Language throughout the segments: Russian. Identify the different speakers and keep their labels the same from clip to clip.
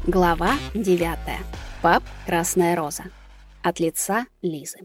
Speaker 1: Глава 9. Паб «Красная роза». От лица Лизы.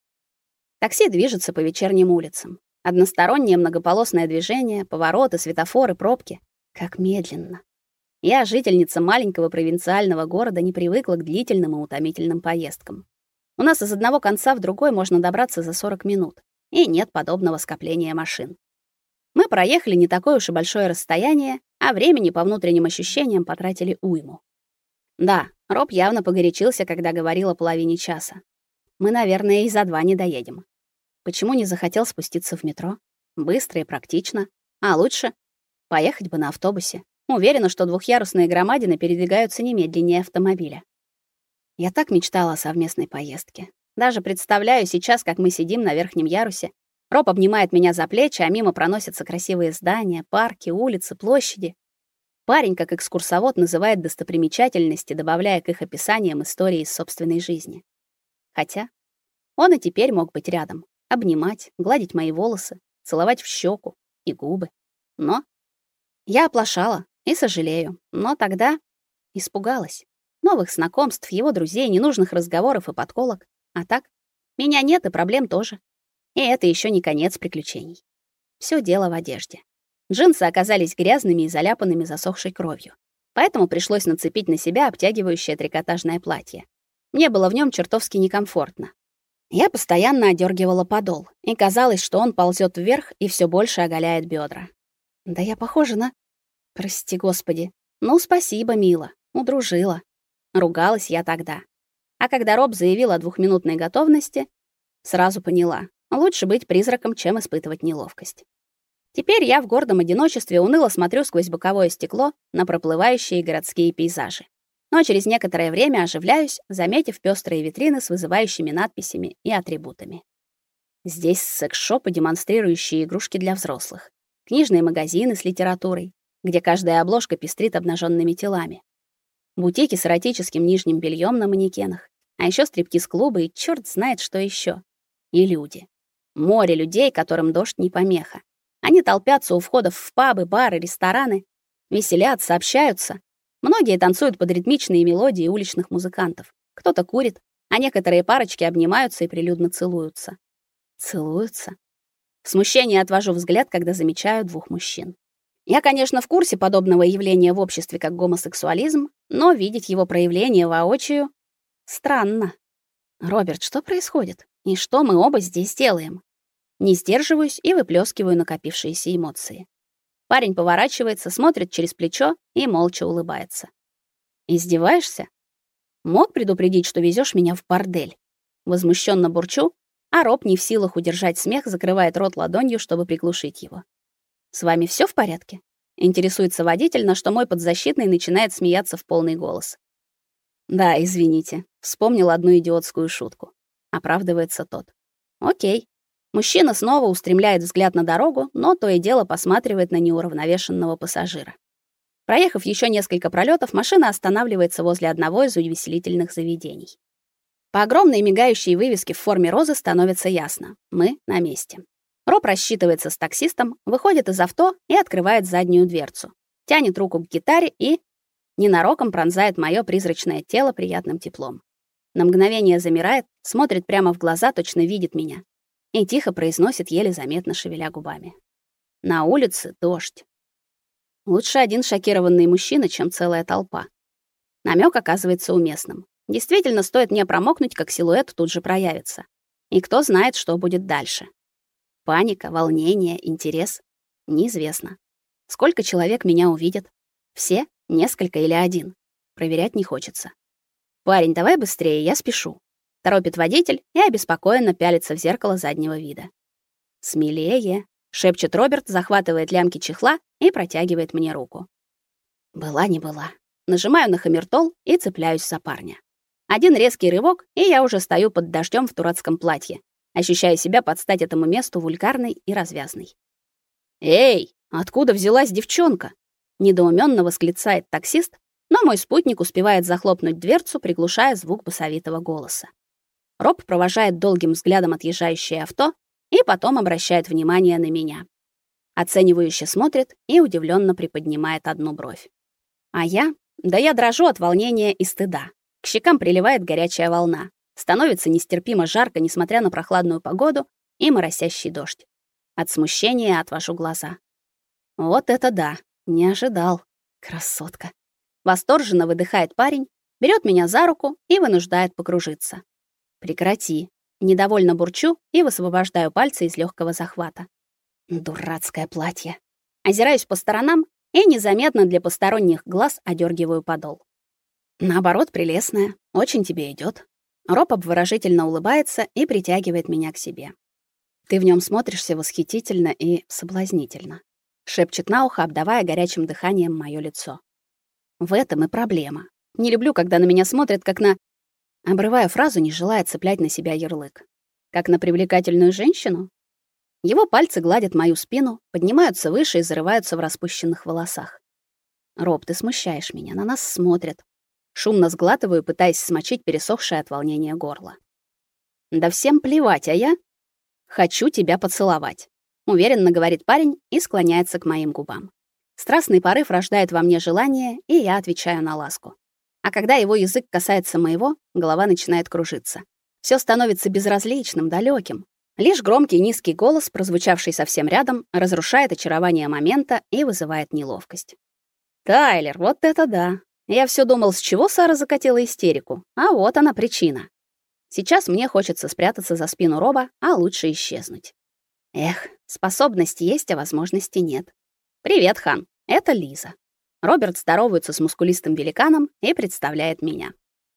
Speaker 1: Такси движется по вечерним улицам. Одностороннее многополосное движение, повороты, светофоры, пробки. Как медленно. Я, жительница маленького провинциального города, не привыкла к длительным и утомительным поездкам. У нас из одного конца в другой можно добраться за 40 минут, и нет подобного скопления машин. Мы проехали не такое уж и большое расстояние, а времени по внутренним ощущениям потратили уйму. Да, Роб явно погорячился, когда говорил о половине часа. Мы, наверное, и за 2 не доедем. Почему не захотел спуститься в метро? Быстро и практично. А лучше поехать бы на автобусе. Уверена, что двухъярусные громадины передвигаются не медленнее автомобиля. Я так мечтала о совместной поездке. Даже представляю сейчас, как мы сидим на верхнем ярусе. Роб обнимает меня за плечи, а мимо проносятся красивые здания, парки, улицы, площади. Парень, как экскурсовод, называет достопримечательности, добавляя к их описаниям истории из собственной жизни. Хотя он и теперь мог быть рядом, обнимать, гладить мои волосы, целовать в щеку и губы. Но я оплошала и сожалею. Но тогда испугалась. Новых знакомств, его друзей, ненужных разговоров и подколок. А так, меня нет и проблем тоже. И это еще не конец приключений. Все дело в одежде. Джинсы оказались грязными и заляпанными засохшей кровью. Поэтому пришлось нацепить на себя обтягивающее трикотажное платье. Мне было в нем чертовски некомфортно. Я постоянно одергивала подол, и казалось, что он ползет вверх и все больше оголяет бедра. Да я похожа на... Прости, Господи. Ну, спасибо, мила. Удружила. Ругалась я тогда. А когда Роб заявил о 2-минутной готовности, сразу поняла: лучше быть призраком, чем испытывать неловкость. Теперь я в гордом одиночестве уныло смотрю сквозь боковое стекло на проплывающие городские пейзажи. Но через некоторое время оживляюсь, заметив пестрые витрины с вызывающими надписями и атрибутами. Здесь секс-шопы, демонстрирующие игрушки для взрослых, книжные магазины с литературой, где каждая обложка пестрит обнаженными телами, бутики с эротическим нижним бельем на манекенах, а еще стриптиз-клубы и черт знает что еще. И люди. Море людей, которым дождь не помеха. Они толпятся у входов в пабы, бары, рестораны, веселятся, общаются. Многие танцуют под ритмичные мелодии уличных музыкантов. Кто-то курит, а некоторые парочки обнимаются и прилюдно целуются. Целуются? В смущении отвожу взгляд, когда замечаю 2 мужчин. Я, конечно, в курсе подобного явления в обществе, как гомосексуализм, но видеть его проявление воочию странно. Роберт, что происходит? И что мы оба здесь делаем? Не сдерживаюсь и выплескиваю накопившиеся эмоции. Парень поворачивается, смотрит через плечо и молча улыбается. Издеваешься? Мог предупредить, что везешь меня в бордель. Возмущенно бурчу, а Роб, не в силах удержать смех, закрывает рот ладонью, чтобы приглушить его. С вами все в порядке? Интересуется водитель, на что мой подзащитный начинает смеяться в полный голос. Да, извините, вспомнил одну идиотскую шутку. Оправдывается тот. Окей. Мужчина снова устремляет взгляд на дорогу, но то и дело посматривает на неуравновешенного пассажира. Проехав еще несколько пролетов, машина останавливается возле одного из увеселительных заведений. По огромной мигающей вывеске в форме розы становится ясно: мы на месте. Роб рассчитывается с таксистом, выходит из авто и открывает заднюю дверцу. Тянет руку к гитаре и ненароком пронзает моё призрачное тело приятным теплом. На мгновение замирает, смотрит прямо в глаза, точно видит меня. И тихо произносит, еле заметно шевеля губами: на улице дождь. Лучше один шокированный мужчина, чем целая толпа. Намек оказывается уместным. Действительно, стоит мне промокнуть, как силуэт тут же проявится. И кто знает, что будет дальше. Паника, волнение, интерес — неизвестно. Сколько человек меня увидят? Все? Несколько или один? Проверять не хочется. Парень, давай быстрее, я спешу. Торопит водитель и обеспокоенно пялится в зеркало заднего вида. «Смелее», — шепчет Роберт, захватывает лямки чехла и протягивает мне руку. Была не была. Нажимаю на хамертол и цепляюсь за парня. Один резкий рывок, и я уже стою под дождем в дурацком платье, ощущая себя под стать этому месту вульгарной и развязной. «Эй, откуда взялась девчонка?» — недоуменно восклицает таксист, но мой спутник успевает захлопнуть дверцу, приглушая звук басовитого голоса. Роб провожает долгим взглядом отъезжающее авто и потом обращает внимание на меня. Оценивающе смотрит и удивленно приподнимает одну бровь. А я Да я дрожу от волнения и стыда. К щекам приливает горячая волна. Становится нестерпимо жарко, несмотря на прохладную погоду и моросящий дождь. От смущения отвожу глаза. Вот это да, не ожидал. Красотка. Восторженно выдыхает парень, берет меня за руку и вынуждает покружиться. Прекрати. Недовольно бурчу и высвобождаю пальцы из легкого захвата. Дурацкое платье. Озираюсь по сторонам и незаметно для посторонних глаз одергиваю подол. Наоборот, прелестная, очень тебе идет. Роб обворожительно улыбается и притягивает меня к себе. Ты в нем смотришься восхитительно и соблазнительно, шепчет на ухо, обдавая горячим дыханием моё лицо. В этом и проблема. Не люблю, когда на меня смотрят как на... Обрывая фразу, не желая цеплять на себя ярлык. Как на привлекательную женщину? Его пальцы гладят мою спину, поднимаются выше и зарываются в распущенных волосах. Роб, ты смущаешь меня, на нас смотрят. Шумно сглатываю, пытаясь смочить пересохшее от волнения горло. Да всем плевать, а я хочу тебя поцеловать, уверенно говорит парень и склоняется к моим губам. Страстный порыв рождает во мне желание, и я отвечаю на ласку. А когда его язык касается моего, голова начинает кружиться. Всё становится безразличным, далёким. Лишь громкий низкий голос, прозвучавший совсем рядом, разрушает очарование момента и вызывает неловкость. Тайлер, вот это да. Я всё думал, с чего Сара закатила истерику, а вот она причина. Сейчас мне хочется спрятаться за спину Роба, а лучше исчезнуть. Эх, способность есть, а возможности нет. Привет, Хан. Это Лиза. Роберт здоровается с мускулистым великаном и представляет меня.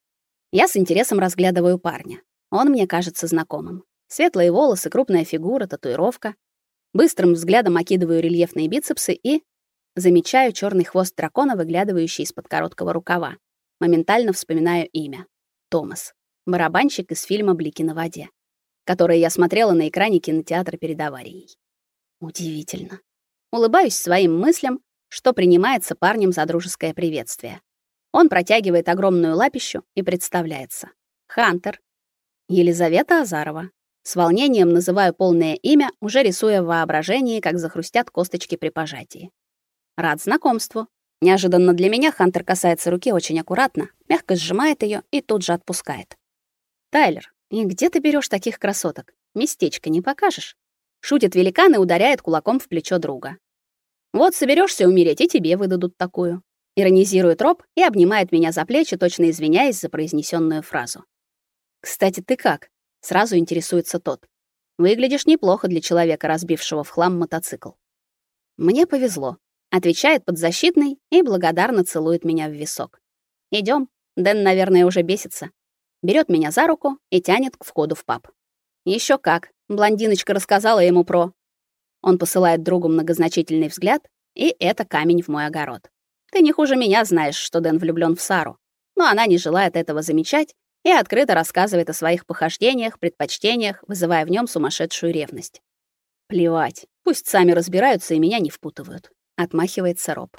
Speaker 1: Я с интересом разглядываю парня. Он мне кажется знакомым. Светлые волосы, крупная фигура, татуировка. Быстрым взглядом окидываю рельефные бицепсы и замечаю чёрный хвост дракона, выглядывающий из-под короткого рукава. Моментально вспоминаю имя. Томас. Барабанщик из фильма «Блики на воде», который я смотрела на экране кинотеатра перед аварией. Удивительно. Улыбаюсь своим мыслям, что принимается парнем за дружеское приветствие. Он протягивает огромную лапищу и представляется. Хантер. Елизавета Азарова. С волнением называю полное имя, уже рисуя в воображении, как захрустят косточки при пожатии. Рад знакомству. Неожиданно для меня Хантер касается руки очень аккуратно, мягко сжимает её и тут же отпускает. Тайлер, и где ты берёшь таких красоток? Местечко не покажешь? Шутит великан и ударяет кулаком в плечо друга. Вот соберёшься умереть, и тебе выдадут такую. Иронизирует Роб и обнимает меня за плечи, точно извиняясь за произнесённую фразу. Кстати, ты как? Сразу интересуется тот. Выглядишь неплохо для человека, разбившего в хлам мотоцикл. Мне повезло, отвечает подзащитный и благодарно целует меня в висок. Идём. Дэн, наверное, уже бесится. Берёт меня за руку и тянет к входу в паб. Ещё как. Блондиночка рассказала ему про... Он посылает другу многозначительный взгляд, и это камень в мой огород. Ты не хуже меня знаешь, что Дэн влюблён в Сару. Но она не желает этого замечать и открыто рассказывает о своих похождениях, предпочтениях, вызывая в нём сумасшедшую ревность. Плевать, пусть сами разбираются и меня не впутывают, отмахивается Роб.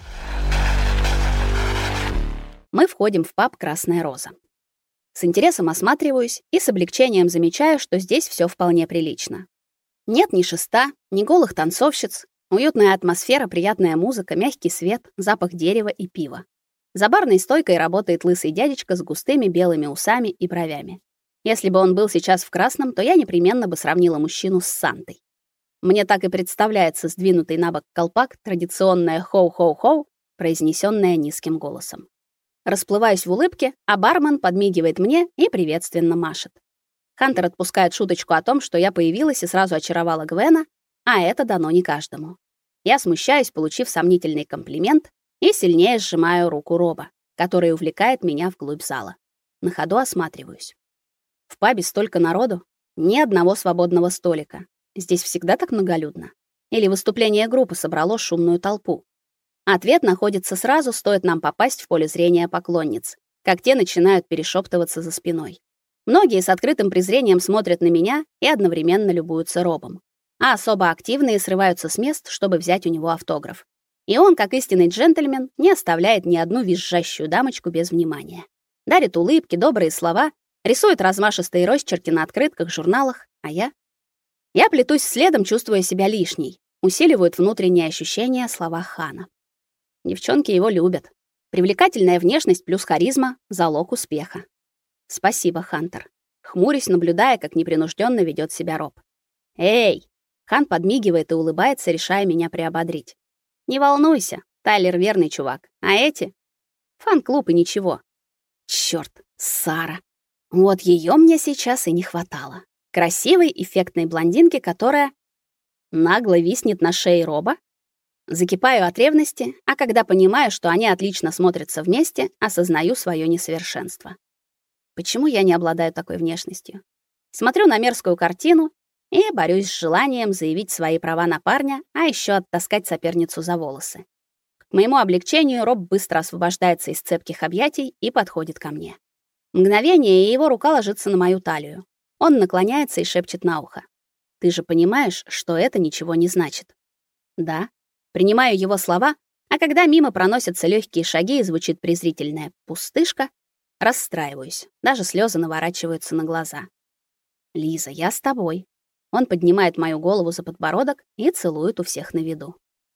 Speaker 1: Мы входим в паб «Красная роза». С интересом осматриваюсь и с облегчением замечаю, что здесь всё вполне прилично. Нет ни шеста, ни голых танцовщиц, уютная атмосфера, приятная музыка, мягкий свет, запах дерева и пива. За барной стойкой работает лысый дядечка с густыми белыми усами и бровями. Если бы он был сейчас в красном, то я непременно бы сравнила мужчину с Сантой. Мне так и представляется сдвинутый набок колпак, традиционное «хоу-хоу-хоу», произнесённое низким голосом. Расплываюсь в улыбке, а бармен подмигивает мне и приветственно машет. Хантер отпускает шуточку о том, что я появилась и сразу очаровала Гвена, а это дано не каждому. Я смущаюсь, получив сомнительный комплимент, и сильнее сжимаю руку Роба, который увлекает меня вглубь зала. На ходу осматриваюсь. В пабе столько народу, ни одного свободного столика. Здесь всегда так многолюдно. Или выступление группы собрало шумную толпу. Ответ находится сразу, стоит нам попасть в поле зрения поклонниц, как те начинают перешептываться за спиной. Многие с открытым презрением смотрят на меня и одновременно любуются Робом. А особо активные срываются с мест, чтобы взять у него автограф. И он, как истинный джентльмен, не оставляет ни одну визжащую дамочку без внимания. Дарит улыбки, добрые слова, рисует размашистые росчерки на открытках, журналах, а я плетусь следом, чувствуя себя лишней. Усиливают внутренние ощущения слова Хана. Девчонки его любят. Привлекательная внешность плюс харизма — залог успеха. Спасибо, Хантер. Хмурюсь, наблюдая, как непринужденно ведет себя Роб. Эй! Хан подмигивает и улыбается, решая меня приободрить. Не волнуйся, Тайлер верный чувак. А эти? Фан-клуб и ничего. Чёрт, Сара. Вот её мне сейчас и не хватало. Красивой, эффектной блондинки, которая нагло виснет на шее Роба. Закипаю от ревности, а когда понимаю, что они отлично смотрятся вместе, осознаю своё несовершенство. Почему я не обладаю такой внешностью? Смотрю на мерзкую картину и борюсь с желанием заявить свои права на парня, а ещё оттаскать соперницу за волосы. К моему облегчению Роб быстро освобождается из цепких объятий и подходит ко мне. Мгновение, и его рука ложится на мою талию. Он наклоняется и шепчет на ухо. «Ты же понимаешь, что это ничего не значит?» «Да». Принимаю его слова, а когда мимо проносятся легкие шаги и звучит презрительная «пустышка», расстраиваюсь. Даже слезы наворачиваются на глаза. «Лиза, я с тобой». Он поднимает мою голову за подбородок и целует у всех на виду.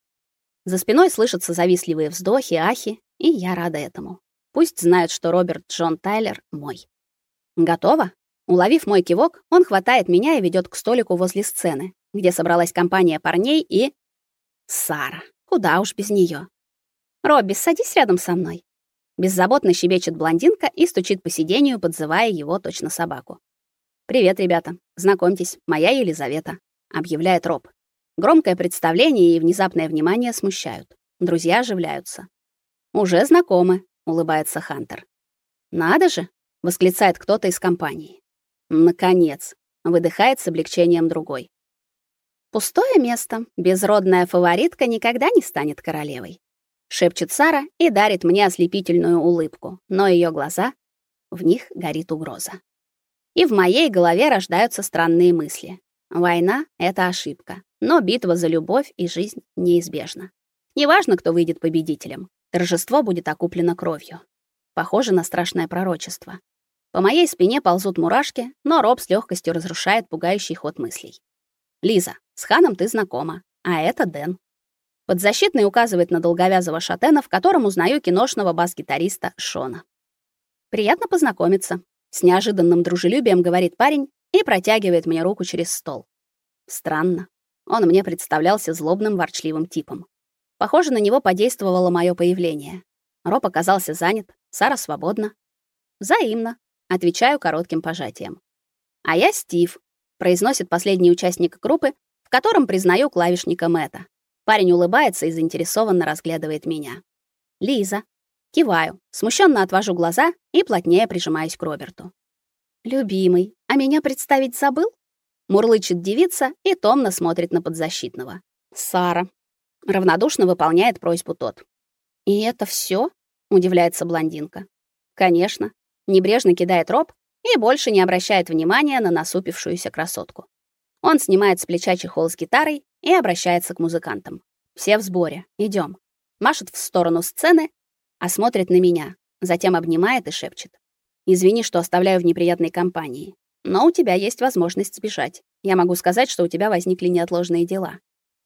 Speaker 1: За спиной слышатся завистливые вздохи, ахи, и я рада этому. Пусть знают, что Роберт Джон Тайлер мой. Готово? Уловив мой кивок, он хватает меня и ведет к столику возле сцены, где собралась компания парней и Сара. Куда уж без нее. Робби, садись рядом со мной. Беззаботно щебечет блондинка и стучит по сиденью, подзывая его точно собаку. Привет, ребята. Знакомьтесь, моя Елизавета, объявляет Роб. Громкое представление и внезапное внимание смущают. Друзья оживляются. Уже знакомы, улыбается Хантер. Надо же, восклицает кто-то из компании. Наконец, выдыхает с облегчением другой. Пустое место. Безродная фаворитка никогда не станет королевой, шепчет Сара и дарит мне ослепительную улыбку, но ее глаза, в них горит угроза. И в моей голове рождаются странные мысли. Война это ошибка, но битва за любовь и жизнь неизбежна. Неважно, кто выйдет победителем. Торжество будет окуплено кровью. Похоже на страшное пророчество. По моей спине ползут мурашки, но Роб с легкостью разрушает пугающий ход мыслей. Лиза, с Ханом ты знакома, а это Дэн. Подзащитный указывает на долговязого шатена, в котором узнаю киношного бас-гитариста Шона. Приятно познакомиться. С неожиданным дружелюбием говорит парень и протягивает мне руку через стол. Странно. Он мне представлялся злобным, ворчливым типом. Похоже, на него подействовало мое появление. Роб оказался занят, Сара свободна. Взаимно, отвечаю коротким пожатием. А я Стив, произносит последний участник группы, в котором признаю клавишника Мэтта. Парень улыбается и заинтересованно разглядывает меня. Лиза. Киваю, смущенно отвожу глаза и плотнее прижимаюсь к Роберту. Любимый, а меня представить забыл? Мурлычет девица и томно смотрит на подзащитного. Сара. Равнодушно выполняет просьбу тот. И это все? Удивляется блондинка. Конечно. Небрежно кидает Роб и больше не обращает внимания на насупившуюся красотку. Он снимает с плеча чехол с гитарой и обращается к музыкантам. Все в сборе. Идем. Машет в сторону сцены, а смотрит на меня, затем обнимает и шепчет: "Извини, что оставляю в неприятной компании, но у тебя есть возможность сбежать. Я могу сказать, что у тебя возникли неотложные дела".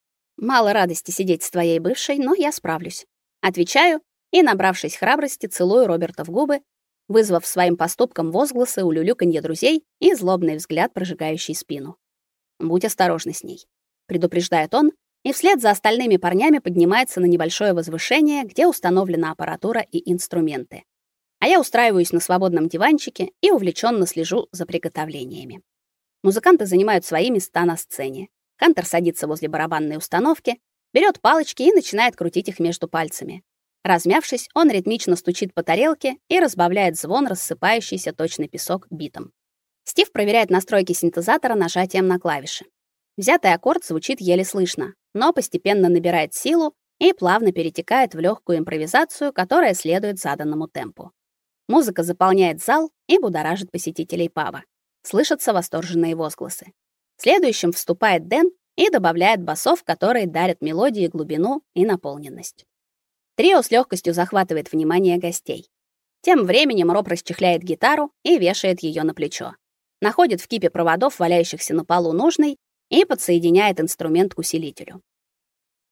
Speaker 1: Мало радости сидеть с твоей бывшей, но я справлюсь. Отвечаю и, набравшись храбрости, целую Роберта в губы, вызвав своим поступком возгласы, улюлюканье друзей и злобный взгляд, прожигающий спину. Будь осторожна с ней, предупреждает он, и вслед за остальными парнями поднимается на небольшое возвышение, где установлена аппаратура и инструменты. А я устраиваюсь на свободном диванчике и увлеченно слежу за приготовлениями. Музыканты занимают свои места на сцене. Хантер садится возле барабанной установки, берет палочки и начинает крутить их между пальцами. Размявшись, он ритмично стучит по тарелке и разбавляет звон, рассыпающийся точно песок, битом. Стив проверяет настройки синтезатора нажатием на клавиши. Взятый аккорд звучит еле слышно, но постепенно набирает силу и плавно перетекает в легкую импровизацию, которая следует заданному темпу. Музыка заполняет зал и будоражит посетителей паба. Слышатся восторженные возгласы. Следующим вступает Дэн и добавляет басов, которые дарят мелодии глубину и наполненность. Трио с легкостью захватывает внимание гостей. Тем временем Роб расчехляет гитару и вешает ее на плечо. Находит в кипе проводов, валяющихся на полу, нужный, и подсоединяет инструмент к усилителю.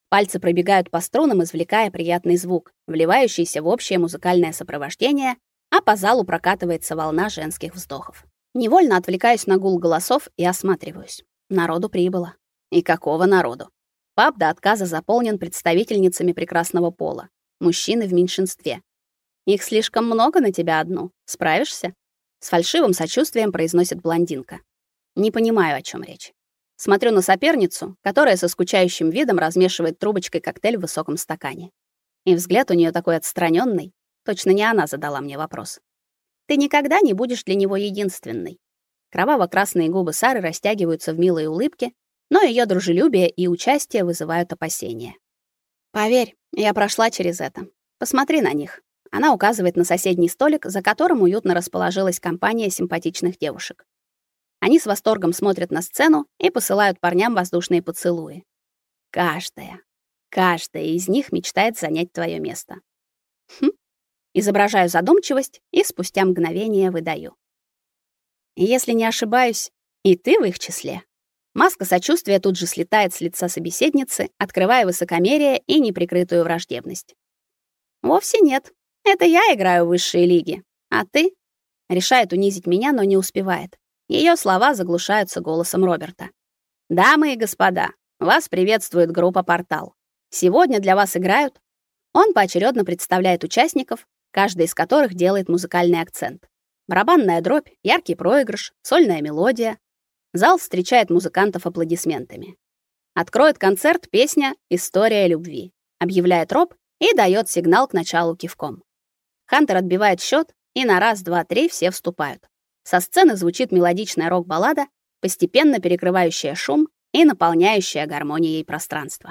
Speaker 1: Пальцы пробегают по струнам, извлекая приятный звук, вливающийся в общее музыкальное сопровождение, а по залу прокатывается волна женских вздохов. Невольно отвлекаюсь на гул голосов и осматриваюсь. Народу прибыло. И какого народу? Паб до отказа заполнен представительницами прекрасного пола. Мужчины в меньшинстве. Их слишком много на тебя одну. Справишься? С фальшивым сочувствием произносит блондинка. Не понимаю, о чем речь. Смотрю на соперницу, которая со скучающим видом размешивает трубочкой коктейль в высоком стакане. И взгляд у нее такой отстраненный. Точно не она задала мне вопрос. Ты никогда не будешь для него единственной. Кроваво-красные губы Сары растягиваются в милой улыбке, но ее дружелюбие и участие вызывают опасения. Поверь, я прошла через это. Посмотри на них. Она указывает на соседний столик, за которым уютно расположилась компания симпатичных девушек. Они с восторгом смотрят на сцену и посылают парням воздушные поцелуи. Каждая из них мечтает занять твое место. Изображаю задумчивость и спустя мгновение выдаю. Если не ошибаюсь, и ты в их числе. Маска сочувствия тут же слетает с лица собеседницы, открывая высокомерие и неприкрытую враждебность. Вовсе нет. Это я играю в высшие лиги, а ты? Решает унизить меня, но не успевает. Ее слова заглушаются голосом Роберта. Дамы и господа, вас приветствует группа Портал. Сегодня для вас играют. Он поочередно представляет участников, каждый из которых делает музыкальный акцент. Барабанная дробь, яркий проигрыш, сольная мелодия. Зал встречает музыкантов аплодисментами. Откроет концерт песня «История любви», объявляет Роб и дает сигнал к началу кивком. Хантер отбивает счет, и на раз, два, три все вступают. Со сцены звучит мелодичная рок-баллада, постепенно перекрывающая шум и наполняющая гармонией пространство.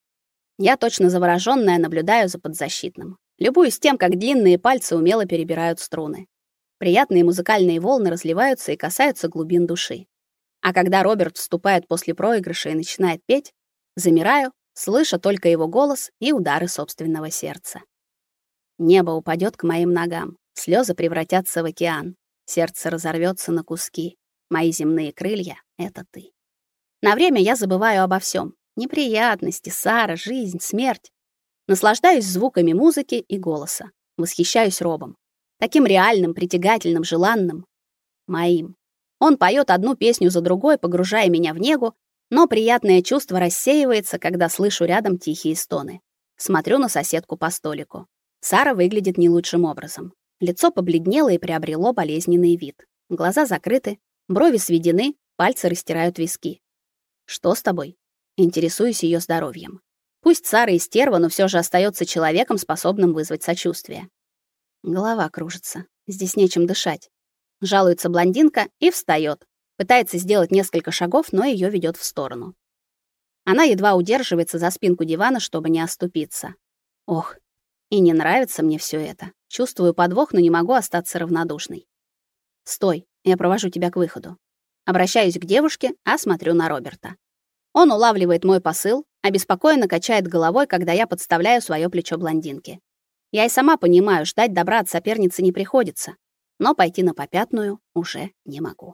Speaker 1: Я точно заворожённая наблюдаю за подзащитным. Любуюсь тем, как длинные пальцы умело перебирают струны. Приятные музыкальные волны разливаются и касаются глубин души. А когда Роберт вступает после проигрыша и начинает петь, замираю, слыша только его голос и удары собственного сердца. Небо упадет к моим ногам, слезы превратятся в океан. Сердце разорвется на куски. Мои земные крылья — это ты. На время я забываю обо всем: неприятности, Сара, жизнь, смерть. Наслаждаюсь звуками музыки и голоса. Восхищаюсь Робом. Таким реальным, притягательным, желанным. Моим. Он поет одну песню за другой, погружая меня в негу, но приятное чувство рассеивается, когда слышу рядом тихие стоны. Смотрю на соседку по столику. Сара выглядит не лучшим образом. Лицо побледнело и приобрело болезненный вид. Глаза закрыты, брови сведены, пальцы растирают виски. Что с тобой? Интересуюсь ее здоровьем. Пусть Сара и стерва, но все же остается человеком, способным вызвать сочувствие. Голова кружится. Здесь нечем дышать. Жалуется блондинка и встает. Пытается сделать несколько шагов, но ее ведет в сторону. Она едва удерживается за спинку дивана, чтобы не оступиться. Ох, и не нравится мне все это. Чувствую подвох, но не могу остаться равнодушной. Стой, я провожу тебя к выходу. Обращаюсь к девушке, а смотрю на Роберта. Он улавливает мой посыл, обеспокоенно качает головой, когда я подставляю свое плечо блондинке. Я и сама понимаю, ждать добра от соперницы не приходится, но пойти на попятную уже не могу.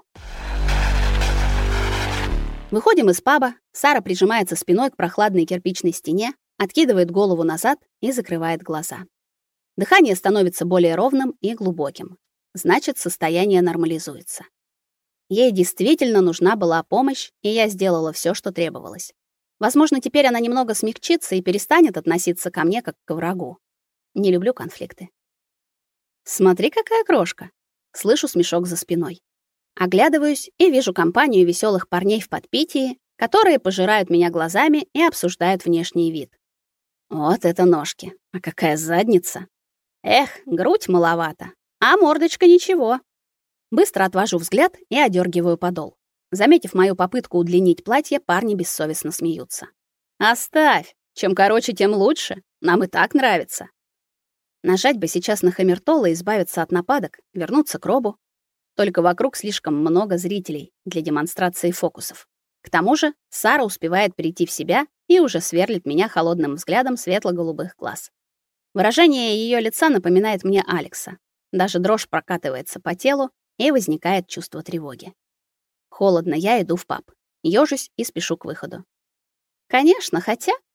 Speaker 1: Выходим из паба, Сара прижимается спиной к прохладной кирпичной стене, откидывает голову назад и закрывает глаза. Дыхание становится более ровным и глубоким. Значит, состояние нормализуется. Ей действительно нужна была помощь, и я сделала все, что требовалось. Возможно, теперь она немного смягчится и перестанет относиться ко мне как к врагу. Не люблю конфликты. Смотри, какая крошка. Слышу смешок за спиной. Оглядываюсь и вижу компанию веселых парней в подпитии, которые пожирают меня глазами и обсуждают внешний вид. Вот это ножки. А какая задница. Эх, грудь маловато, а мордочка ничего. Быстро отвожу взгляд и одергиваю подол. Заметив мою попытку удлинить платье, парни бессовестно смеются. Оставь, чем короче, тем лучше. Нам и так нравится. Нажать бы сейчас на хамертол и избавиться от нападок, вернуться к Робу. Только вокруг слишком много зрителей для демонстрации фокусов. К тому же Сара успевает прийти в себя и уже сверлит меня холодным взглядом светло-голубых глаз. Выражение ее лица напоминает мне Алекса. Даже дрожь прокатывается по телу, и возникает чувство тревоги. Холодно, я иду в паб. Ёжусь и спешу к выходу. Конечно, хотя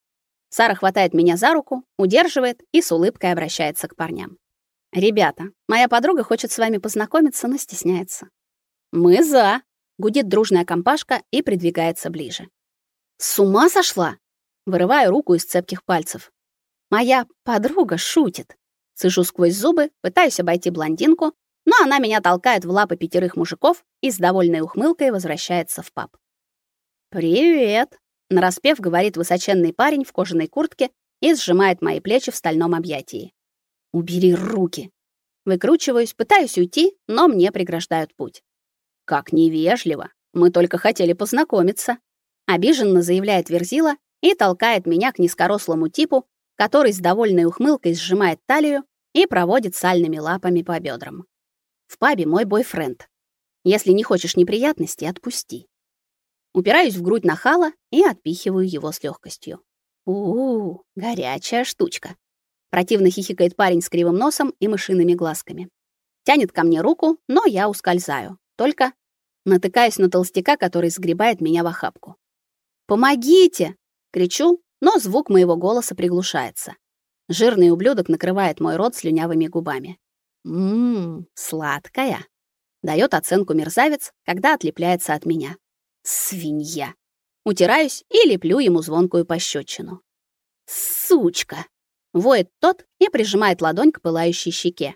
Speaker 1: Сара хватает меня за руку, удерживает и с улыбкой обращается к парням. «Ребята, моя подруга хочет с вами познакомиться, но стесняется». «Мы за!» — гудит дружная компашка и придвигается ближе. «С ума сошла?» — вырываю руку из цепких пальцев. «Моя подруга шутит». Цежу сквозь зубы, пытаюсь обойти блондинку, но она меня толкает в лапы 5 мужиков и с довольной ухмылкой возвращается в паб. «Привет!» — нараспев говорит высоченный парень в кожаной куртке и сжимает мои плечи в стальном объятии. «Убери руки!» Выкручиваюсь, пытаюсь уйти, но мне преграждают путь. «Как невежливо! Мы только хотели познакомиться!» Обиженно заявляет Верзила и толкает меня к низкорослому типу, который с довольной ухмылкой сжимает талию и проводит сальными лапами по бедрам. В пабе мой бойфренд. Если не хочешь неприятностей, отпусти. Упираюсь в грудь нахала и отпихиваю его с легкостью. Горячая штучка. Противно хихикает парень с кривым носом и мышиными глазками. Тянет ко мне руку, но я ускользаю. Только натыкаюсь на толстяка, который сгребает меня в охапку. «Помогите!» — кричу, но звук моего голоса приглушается. Жирный ублюдок накрывает мой рот слюнявыми губами. Сладкая. Даёт оценку мерзавец, когда отлепляется от меня. Свинья. Утираюсь и леплю ему звонкую пощёчину. Сучка. Воет тот и прижимает ладонь к пылающей щеке.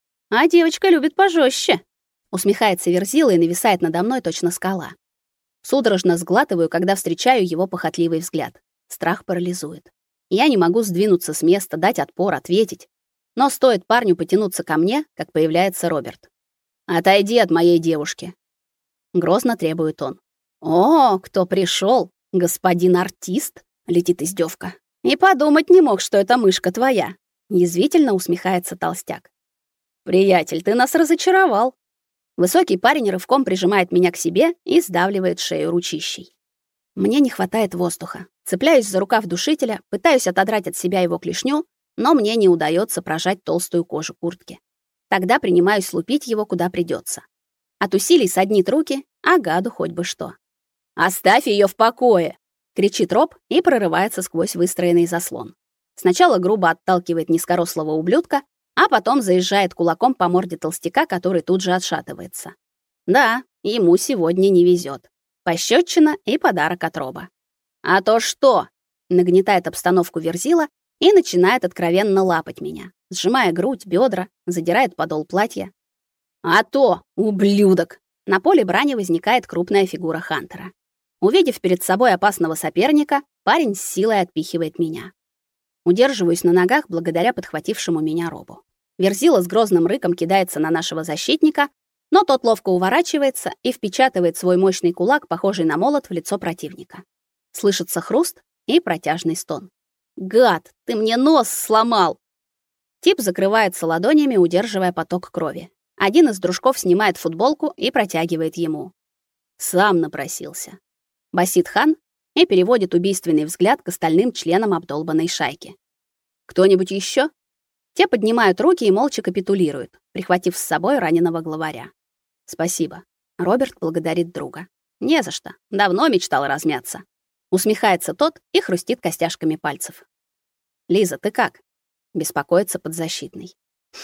Speaker 1: А девочка любит пожестче. Усмехается Верзила и нависает надо мной точно скала. Судорожно сглатываю, когда встречаю его похотливый взгляд. Страх парализует. Я не могу сдвинуться с места, дать отпор, ответить. Но стоит парню потянуться ко мне, как появляется Роберт. «Отойди от моей девушки!» Грозно требует он. «О, кто пришел, господин артист!» — летит издевка. «И подумать не мог, что эта мышка твоя!» — язвительно усмехается толстяк. «Приятель, ты нас разочаровал!» Высокий парень рывком прижимает меня к себе и сдавливает шею ручищей. Мне не хватает воздуха. Цепляюсь за рукав душителя, пытаюсь отодрать от себя его клешню, но мне не удается прожать толстую кожу куртки. Тогда принимаюсь лупить его куда придется. От усилий саднит руки, а гаду хоть бы что. «Оставь ее в покое!» — кричит Роб и прорывается сквозь выстроенный заслон. Сначала грубо отталкивает низкорослого ублюдка, а потом заезжает кулаком по морде толстяка, который тут же отшатывается. Да, ему сегодня не везет. Пощёчина и подарок от Роба. «А то что?» — нагнетает обстановку Верзила и начинает откровенно лапать меня, сжимая грудь, бедра, задирает подол платья. «А то, ублюдок!» На поле брани возникает крупная фигура Хантера. Увидев перед собой опасного соперника, парень с силой отпихивает меня. Удерживаюсь на ногах благодаря подхватившему меня Робу. Верзила с грозным рыком кидается на нашего защитника, но тот ловко уворачивается и впечатывает свой мощный кулак, похожий на молот, в лицо противника. Слышится хруст и протяжный стон. «Гад, ты мне нос сломал!» Тип закрывается ладонями, удерживая поток крови. Один из дружков снимает футболку и протягивает ему. «Сам напросился», — басит Хан и переводит убийственный взгляд к остальным членам обдолбанной шайки. «Кто-нибудь еще?» Те поднимают руки и молча капитулируют, прихватив с собой раненого главаря. «Спасибо». Роберт благодарит друга. «Не за что. Давно мечтал размяться». Усмехается тот и хрустит костяшками пальцев. «Лиза, ты как?» Беспокоится подзащитный.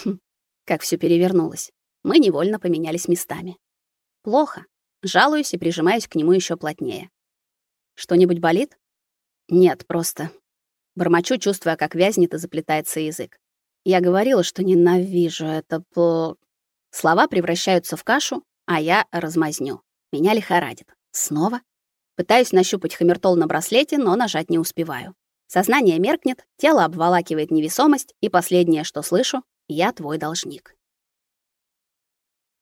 Speaker 1: Как все перевернулось. Мы невольно поменялись местами. Плохо. Жалуюсь и прижимаюсь к нему еще плотнее. Что-нибудь болит? Нет, просто. Бормочу, чувствуя, как вязнет и заплетается язык. Я говорила, что ненавижу это Слова превращаются в кашу, а я размазню. Меня лихорадит. Снова? Пытаюсь нащупать хамертол на браслете, но нажать не успеваю. Сознание меркнет, тело обволакивает невесомость, и последнее, что слышу: «Я твой должник».